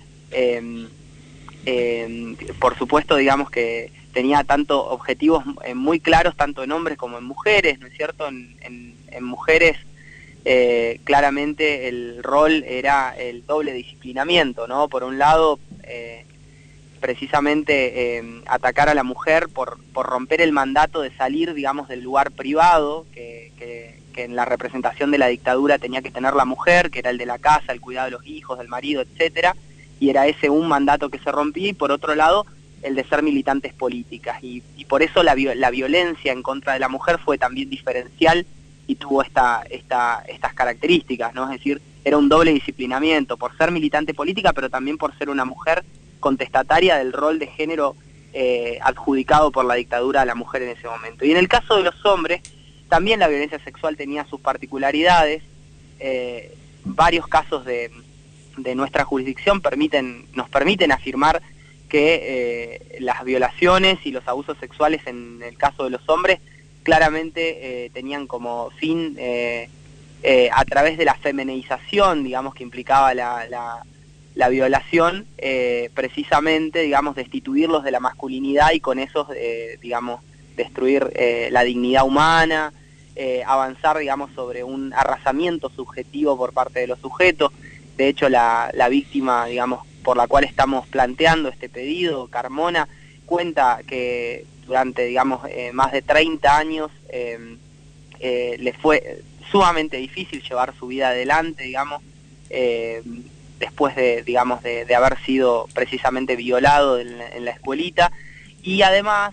por supuesto, digamos que tenía tanto objetivos muy claros, tanto en hombres como en mujeres, ¿no es cierto? En mujeres, claramente el rol era el doble disciplinamiento, ¿no? Por un lado, precisamente atacar a la mujer por romper el mandato de salir, digamos, del lugar privado que en la representación de la dictadura tenía que tener la mujer, que era el de la casa, el cuidado de los hijos, del marido, etcétera, y era ese un mandato que se rompía, y por otro lado el de ser militantes políticas, y por eso la violencia en contra de la mujer fue también diferencial y tuvo estas características, ¿no? Es decir, era un doble disciplinamiento por ser militante política, pero también por ser una mujer contestataria del rol de género adjudicado por la dictadura a la mujer en ese momento. Y en el caso de los hombres, también la violencia sexual tenía sus particularidades. Varios casos de nuestra jurisdicción nos permiten afirmar que las violaciones y los abusos sexuales en el caso de los hombres claramente tenían como fin, a través de la feminización, digamos, que implicaba la violación, precisamente, digamos, destituirlos de la masculinidad y con eso, digamos, destruir la dignidad humana, avanzar, digamos, sobre un arrasamiento subjetivo por parte de los sujetos. De hecho, la víctima, digamos, por la cual estamos planteando este pedido, Carmona, cuenta que durante, digamos, más de 30 años le fue sumamente difícil llevar su vida adelante, digamos, después de, digamos, de haber sido precisamente violado en la escuelita. Y además,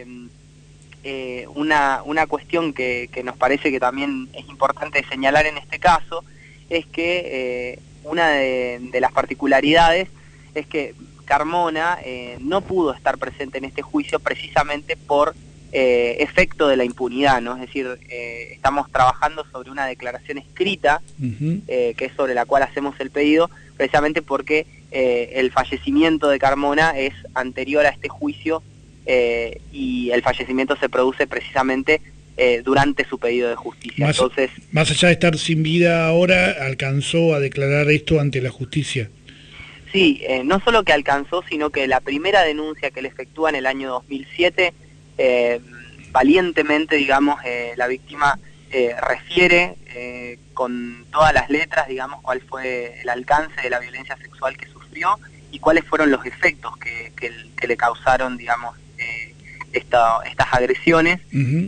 una cuestión que nos parece que también es importante señalar en este caso es que una de las particularidades es que Carmona no pudo estar presente en este juicio precisamente por efecto de la impunidad, ¿no? Es decir, estamos trabajando sobre una declaración escrita, que es sobre la cual hacemos el pedido, precisamente porque el fallecimiento de Carmona es anterior a este juicio, y el fallecimiento se produce precisamente durante su pedido de justicia. Entonces, más allá de estar sin vida ahora, alcanzó a declarar esto ante la justicia. Sí, no solo que alcanzó, sino que la primera denuncia que él efectúa en el año 2007, valientemente, digamos, la víctima refiere con todas las letras, digamos, cuál fue el alcance de la violencia sexual que sufrió y cuáles fueron los efectos que le causaron, digamos, estas agresiones.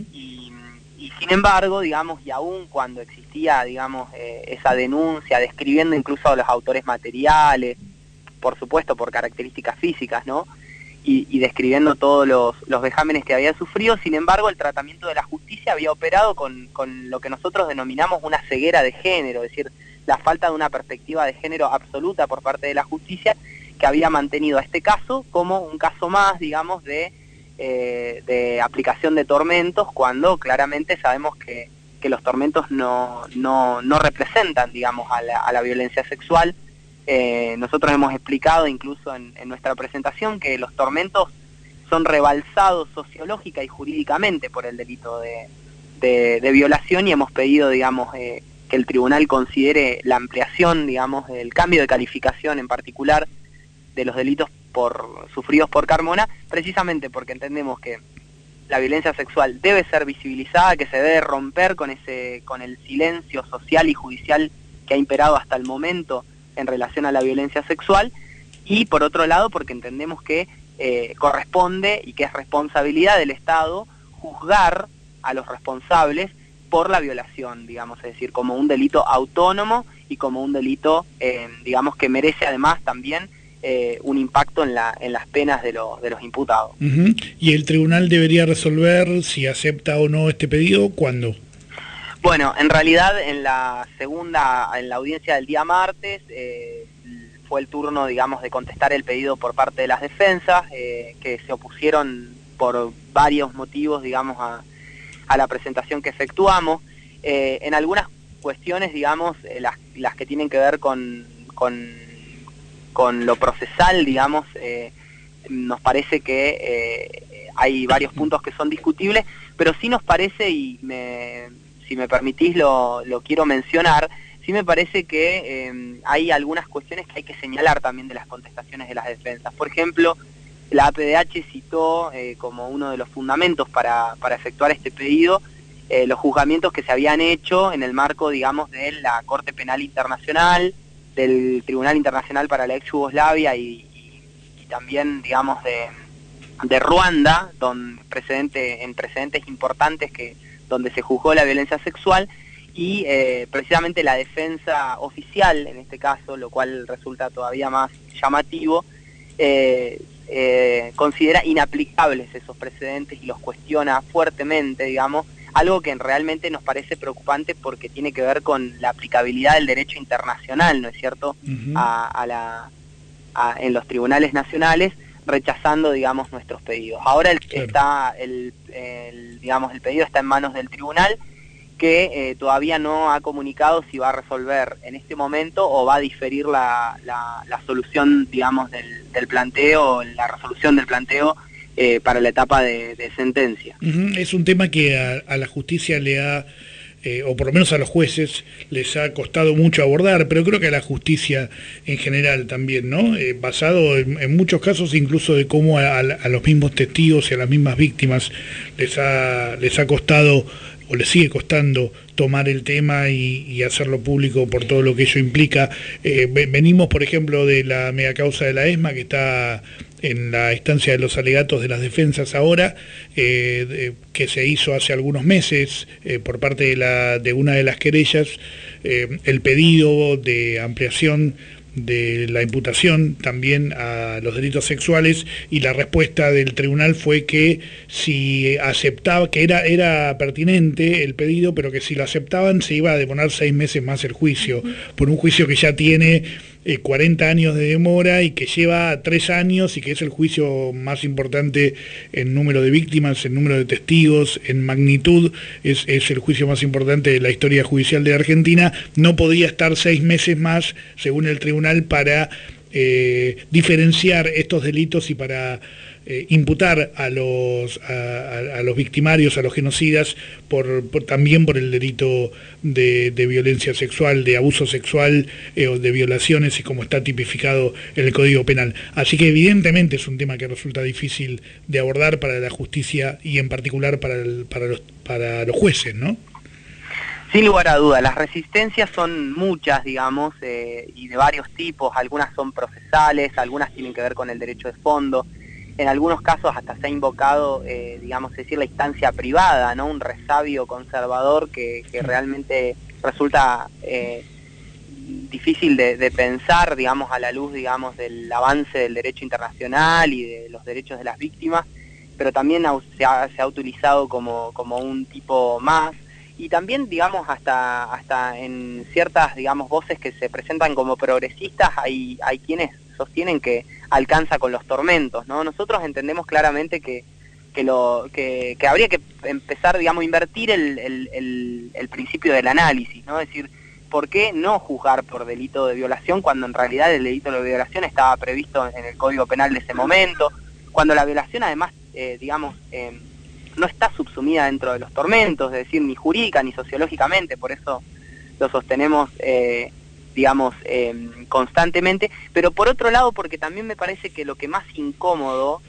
Y sin embargo, digamos, y aún cuando existía, digamos, esa denuncia, describiendo incluso a los autores materiales, por supuesto por características físicas, ¿no? Y describiendo todos los vejámenes que había sufrido, sin embargo el tratamiento de la justicia había operado con lo que nosotros denominamos una ceguera de género, es decir, la falta de una perspectiva de género absoluta por parte de la justicia, que había mantenido a este caso como un caso más, digamos, de aplicación de tormentos, cuando claramente sabemos que los tormentos no representan, digamos, a la violencia sexual. Nosotros hemos explicado incluso en nuestra presentación que los tormentos son rebalsados sociológica y jurídicamente por el delito de violación, y hemos pedido, digamos, que el tribunal considere la ampliación, digamos, el cambio de calificación en particular de los delitos sufridos por Carmona, precisamente porque entendemos que la violencia sexual debe ser visibilizada, que se debe romper con el silencio social y judicial que ha imperado hasta el momento en relación a la violencia sexual, y por otro lado porque entendemos que corresponde y que es responsabilidad del Estado juzgar a los responsables por la violación, digamos, es decir, como un delito autónomo y como un delito, digamos, que merece además también un impacto en las penas de los imputados. ¿Y el tribunal debería resolver si acepta o no este pedido? ¿Cuándo? Bueno, en realidad en la audiencia del día martes, fue el turno, digamos, de contestar el pedido por parte de las defensas, que se opusieron por varios motivos, digamos, a la presentación que efectuamos. En algunas cuestiones, digamos, las que tienen que ver con lo procesal, digamos, nos parece que hay varios puntos que son discutibles, pero sí nos parece, y si me permitís lo quiero mencionar, sí me parece que hay algunas cuestiones que hay que señalar también de las contestaciones de las defensas. Por ejemplo, la APDH citó como uno de los fundamentos para efectuar este pedido los juzgamientos que se habían hecho en el marco, digamos, de la Corte Penal Internacional, del Tribunal Internacional para la Ex Yugoslavia y también, digamos, de Ruanda, en precedentes importantes donde se juzgó la violencia sexual, y precisamente la defensa oficial, en este caso, lo cual resulta todavía más llamativo, considera inaplicables esos precedentes y los cuestiona fuertemente, digamos, algo que realmente nos parece preocupante porque tiene que ver con la aplicabilidad del derecho internacional, ¿no es cierto?, en los tribunales nacionales, rechazando, digamos, nuestros pedidos. Ahora el pedido está en manos del tribunal, que todavía no ha comunicado si va a resolver en este momento o va a diferir la solución, digamos, del planteo, la resolución del planteo para la etapa de sentencia. Es un tema que a la justicia le ha, o por lo menos a los jueces, les ha costado mucho abordar, pero creo que a la justicia en general también, ¿no? Basado en muchos casos incluso de cómo a los mismos testigos y a las mismas víctimas les ha costado, o les sigue costando, tomar el tema y hacerlo público por todo lo que ello implica. Venimos, por ejemplo, de la megacausa de la ESMA, que está en la instancia de los alegatos de las defensas ahora, que se hizo hace algunos meses por parte de una de las querellas, el pedido de ampliación de la imputación también a los delitos sexuales, y la respuesta del tribunal fue que si aceptaba, que era pertinente el pedido, pero que si lo aceptaban se iba a demorar 6 meses más el juicio, por un juicio que ya tiene 40 años de demora y que lleva 3 años y que es el juicio más importante en número de víctimas, en número de testigos, en magnitud, es el juicio más importante de la historia judicial de Argentina. No podía estar 6 meses más, según el tribunal, para diferenciar estos delitos y para imputar a los victimarios, a los genocidas, también por el delito de violencia sexual, de abuso sexual o de violaciones, y como está tipificado en el Código Penal. Así que evidentemente es un tema que resulta difícil de abordar para la justicia y en particular para los jueces, ¿no? Sin lugar a duda, las resistencias son muchas, digamos, y de varios tipos. Algunas son procesales, algunas tienen que ver con el derecho de fondo. En algunos casos hasta se ha invocado, digamos, es decir, la instancia privada, ¿no? Un resabio conservador que realmente resulta difícil de pensar, digamos, a la luz, digamos, del avance del derecho internacional y de los derechos de las víctimas, pero también se ha utilizado como un tipo más. Y también, digamos, hasta en ciertas, digamos, voces que se presentan como progresistas, hay quienes sostienen que alcanza con los tormentos, ¿no? Nosotros entendemos claramente que habría que empezar, digamos, a invertir el principio del análisis, ¿no? Es decir, ¿por qué no juzgar por delito de violación cuando en realidad el delito de violación estaba previsto en el Código Penal de ese momento? Cuando la violación, además, digamos, no está subsumida dentro de los tormentos, es decir, ni jurídica ni sociológicamente, por eso lo sostenemos, digamos, constantemente, pero por otro lado, porque también me parece que lo que más incómodo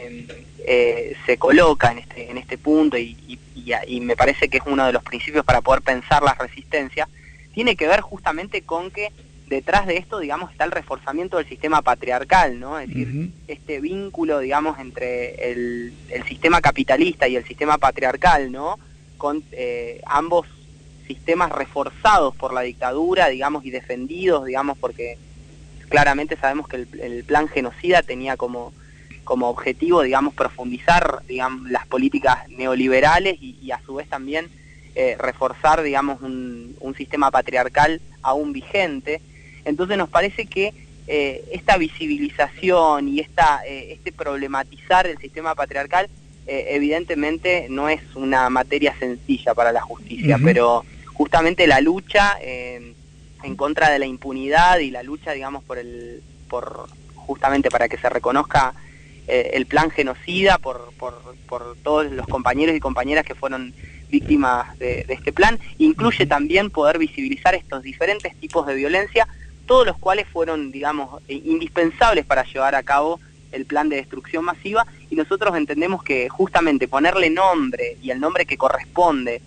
se coloca en este punto, y me parece que es uno de los principios para poder pensar las resistencias, tiene que ver justamente con que detrás de esto, digamos, está el reforzamiento del sistema patriarcal, ¿no? Es decir, este vínculo, digamos, entre el sistema capitalista y el sistema patriarcal, ¿no? Con ambos sistemas reforzados por la dictadura, digamos, y defendidos, digamos, porque claramente sabemos que el plan genocida tenía como objetivo, digamos, profundizar, digamos, las políticas neoliberales y a su vez también reforzar, digamos, un sistema patriarcal aún vigente. Entonces nos parece que esta visibilización y este problematizar el sistema patriarcal evidentemente no es una materia sencilla para la justicia, pero justamente la lucha en contra de la impunidad y la lucha, digamos, justamente para que se reconozca el plan genocida por todos los compañeros y compañeras que fueron víctimas de este plan, incluye también poder visibilizar estos diferentes tipos de violencia, todos los cuales fueron, digamos, indispensables para llevar a cabo el plan de destrucción masiva, y nosotros entendemos que justamente ponerle nombre y el nombre que corresponde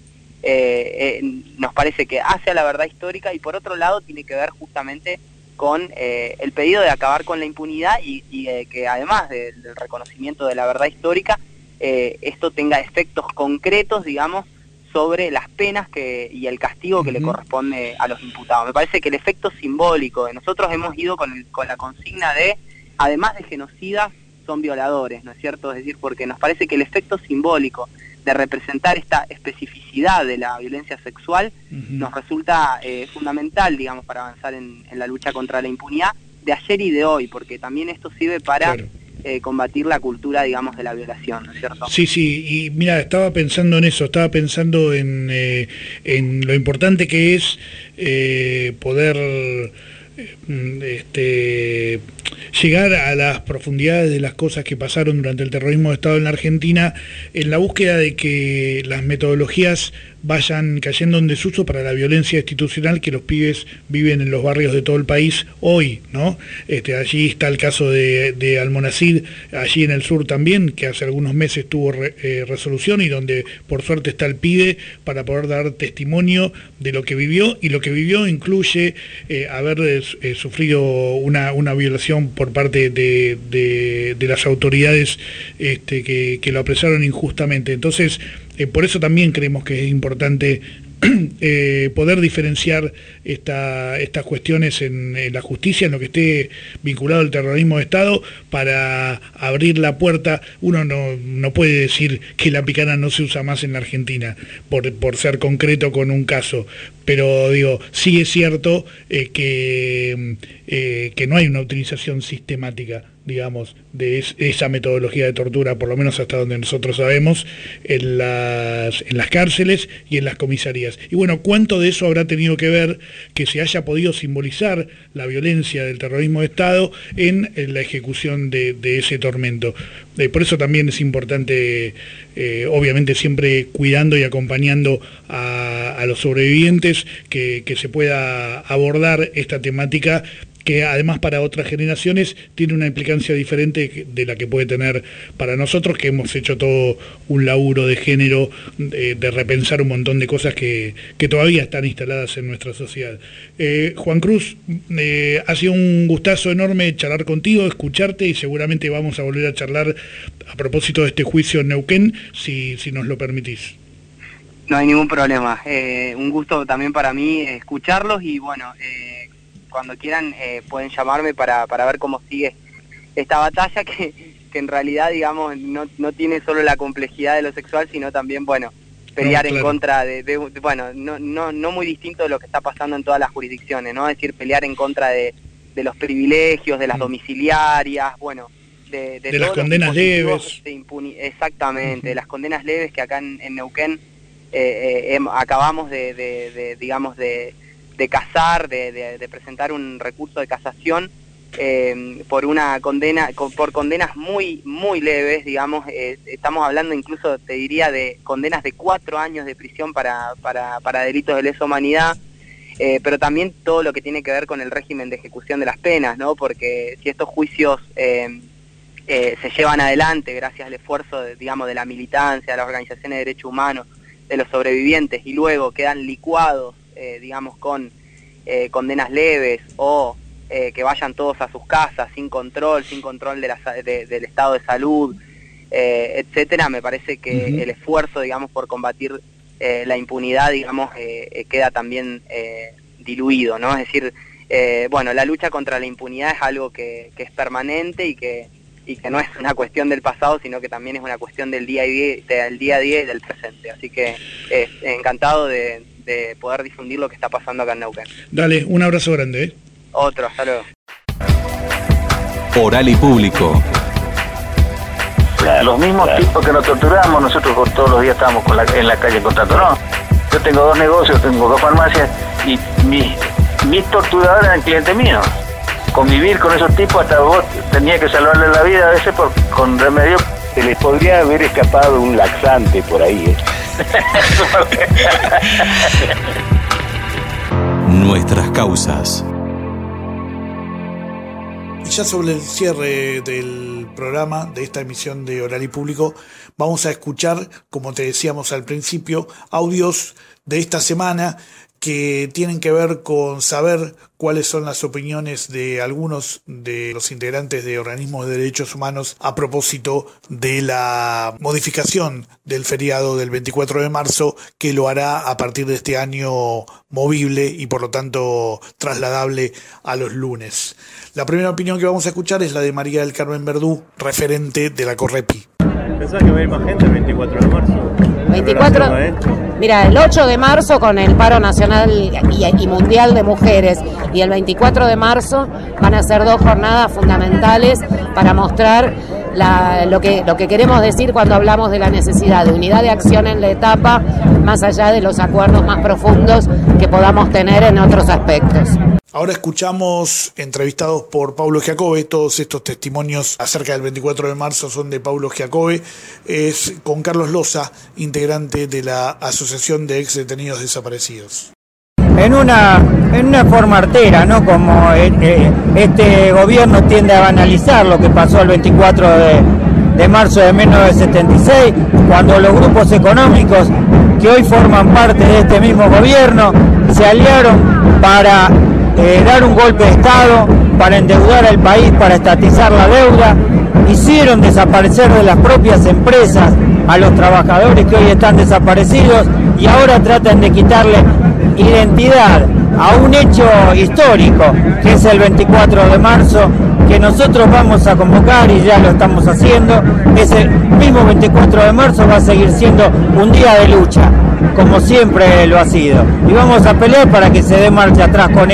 nos parece que hace a la verdad histórica, y por otro lado tiene que ver justamente con el pedido de acabar con la impunidad y que además del reconocimiento de la verdad histórica, esto tenga efectos concretos, digamos, sobre las penas y el castigo que le corresponde a los imputados. Me parece que el efecto simbólico, nosotros hemos ido con la consigna de, además de genocidas, son violadores, ¿no es cierto? Es decir, porque nos parece que el efecto simbólico de representar esta especificidad de la violencia sexual nos resulta fundamental, digamos, para avanzar en la lucha contra la impunidad de ayer y de hoy, porque también esto sirve para combatir la cultura, digamos, de la violación, ¿no es cierto? Sí, y mira, estaba pensando en eso, estaba pensando en lo importante que es poder llegar a las profundidades de las cosas que pasaron durante el terrorismo de Estado en la Argentina, en la búsqueda de que las metodologías vayan cayendo en desuso para la violencia institucional que los pibes viven en los barrios de todo el país hoy, ¿no? Allí está el caso de Almonacid, allí en el sur también, que hace algunos meses tuvo resolución y donde por suerte está el pibe para poder dar testimonio de lo que vivió, y lo que vivió incluye haber sufrido una violación por parte de las autoridades que lo apresaron injustamente. Entonces, por eso también creemos que es importante poder diferenciar estas cuestiones en la justicia, en lo que esté vinculado al terrorismo de Estado, para abrir la puerta. Uno no puede decir que la picana no se usa más en la Argentina por ser concreto con un caso, pero digo, sí es cierto que no hay una utilización sistemática, digamos, de esa metodología de tortura, por lo menos hasta donde nosotros sabemos, en las cárceles y en las comisarías. Y bueno, ¿cuánto de eso habrá tenido que ver que se haya podido simbolizar la violencia del terrorismo de Estado en la ejecución de ese tormento? Por eso también es importante, obviamente siempre cuidando y acompañando a los sobrevivientes, que se pueda abordar esta temática, que además para otras generaciones tiene una implicancia diferente de la que puede tener para nosotros, que hemos hecho todo un laburo de género, de repensar un montón de cosas que todavía están instaladas en nuestra sociedad. Juan Cruz, ha sido un gustazo enorme charlar contigo, escucharte, y seguramente vamos a volver a charlar a propósito de este juicio en Neuquén, si nos lo permitís. No hay ningún problema. Un gusto también para mí escucharlos, y bueno, cuando quieran pueden llamarme para ver cómo sigue esta batalla, que en realidad, digamos, no tiene solo la complejidad de lo sexual, sino también, bueno, pelear en contra bueno, no muy distinto de lo que está pasando en todas las jurisdicciones, ¿no? Es decir, pelear en contra de los privilegios, de las domiciliarias, bueno, de las condenas leves. Exactamente, de las condenas leves que acá en Neuquén acabamos de casar, de presentar un recurso de casación por condenas muy muy leves, digamos. Estamos hablando incluso, te diría, de condenas de 4 años de prisión para delitos de lesa humanidad, pero también todo lo que tiene que ver con el régimen de ejecución de las penas, ¿no? Porque si estos juicios se llevan adelante gracias al esfuerzo de la militancia, de las organizaciones de derechos humanos, de los sobrevivientes, y luego quedan licuados con condenas leves, o que vayan todos a sus casas sin control del estado de salud, etcétera, me parece que el esfuerzo, por combatir la impunidad, queda también diluido, ¿no? Es decir, la lucha contra la impunidad es algo que es permanente y que no es una cuestión del pasado, sino que también es una cuestión del día a día y del presente. Así que encantado de poder difundir lo que está pasando acá en Neuquén. Dale, un abrazo grande. Otro, hasta luego. Oral y Público. Los mismos tipos que nos torturamos, nosotros todos los días estamos en la calle encontrándonos. Yo tengo 2 negocios, tengo 2 farmacias, y mis torturadores eran clientes míos. Convivir con esos tipos, hasta vos tenías que salvarle la vida a veces con remedio. Se les podría haber escapado un laxante por ahí, ¿eh? Nuestras causas. Y ya sobre el cierre del programa, de esta emisión de Oral y Público, vamos a escuchar, como te decíamos al principio, audios de esta semana que tienen que ver con saber cuáles son las opiniones de algunos de los integrantes de organismos de derechos humanos a propósito de la modificación del feriado del 24 de marzo, que lo hará a partir de este año movible y por lo tanto trasladable a los lunes. La primera opinión que vamos a escuchar es la de María del Carmen Verdú, referente de la Correpi. ¿Pensás que va a ir más gente el 24 de marzo? 24, mira, el 8 de marzo con el paro nacional y mundial de mujeres, y el 24 de marzo van a ser 2 jornadas fundamentales para mostrar lo que queremos decir cuando hablamos de la necesidad de unidad de acción en la etapa, más allá de los acuerdos más profundos que podamos tener en otros aspectos. Ahora escuchamos, entrevistados por Paulo Giacobbe, todos estos testimonios acerca del 24 de marzo son de Paulo Giacobbe, es con Carlos Loza, integrante de la Asociación de Ex Detenidos Desaparecidos. En una forma artera, ¿no? Como este gobierno tiende a banalizar lo que pasó el 24 de marzo de 1976, cuando los grupos económicos que hoy forman parte de este mismo gobierno se aliaron para dar un golpe de Estado, para endeudar al país, para estatizar la deuda, hicieron desaparecer de las propias empresas a los trabajadores que hoy están desaparecidos y ahora tratan de quitarle identidad a un hecho histórico que es el 24 de marzo, que nosotros vamos a convocar y ya lo estamos haciendo. Ese mismo 24 de marzo va a seguir siendo un día de lucha, como siempre lo ha sido, y vamos a pelear para que se dé marcha atrás con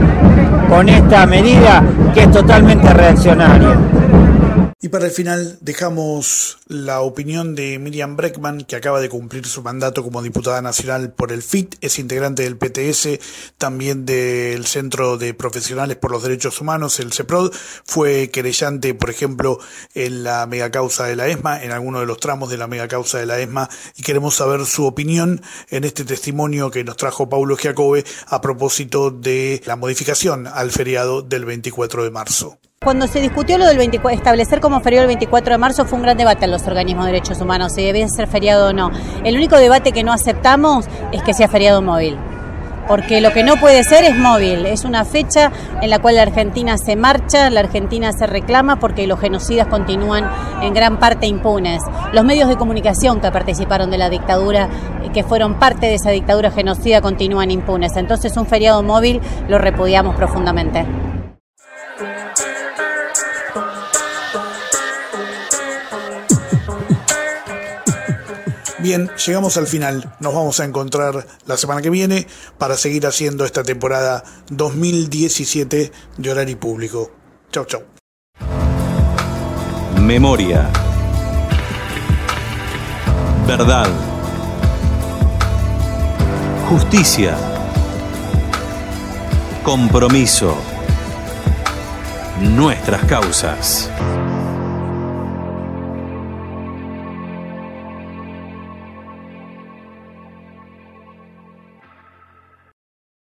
esta medida que es totalmente reaccionaria. Y para el final dejamos la opinión de Miriam Breckman, que acaba de cumplir su mandato como diputada nacional por el FIT, es integrante del PTS, también del Centro de Profesionales por los Derechos Humanos, el CEPROD, fue querellante, por ejemplo, en la megacausa de la ESMA, en alguno de los tramos de la megacausa de la ESMA, y queremos saber su opinión en este testimonio que nos trajo Paulo Giacobbe a propósito de la modificación al feriado del 24 de marzo. Cuando se discutió lo del establecer como feriado el 24 de marzo fue un gran debate en los organismos de derechos humanos, si debía ser feriado o no. El único debate que no aceptamos es que sea feriado móvil, porque lo que no puede ser es móvil. Es una fecha en la cual la Argentina se marcha, la Argentina se reclama porque los genocidas continúan en gran parte impunes. Los medios de comunicación que participaron de la dictadura, que fueron parte de esa dictadura genocida, continúan impunes. Entonces un feriado móvil lo repudiamos profundamente. Bien, llegamos al final. Nos vamos a encontrar la semana que viene para seguir haciendo esta temporada 2017 de Horario Público. Chau, chau. Memoria. Verdad. Justicia. Compromiso. Nuestras causas.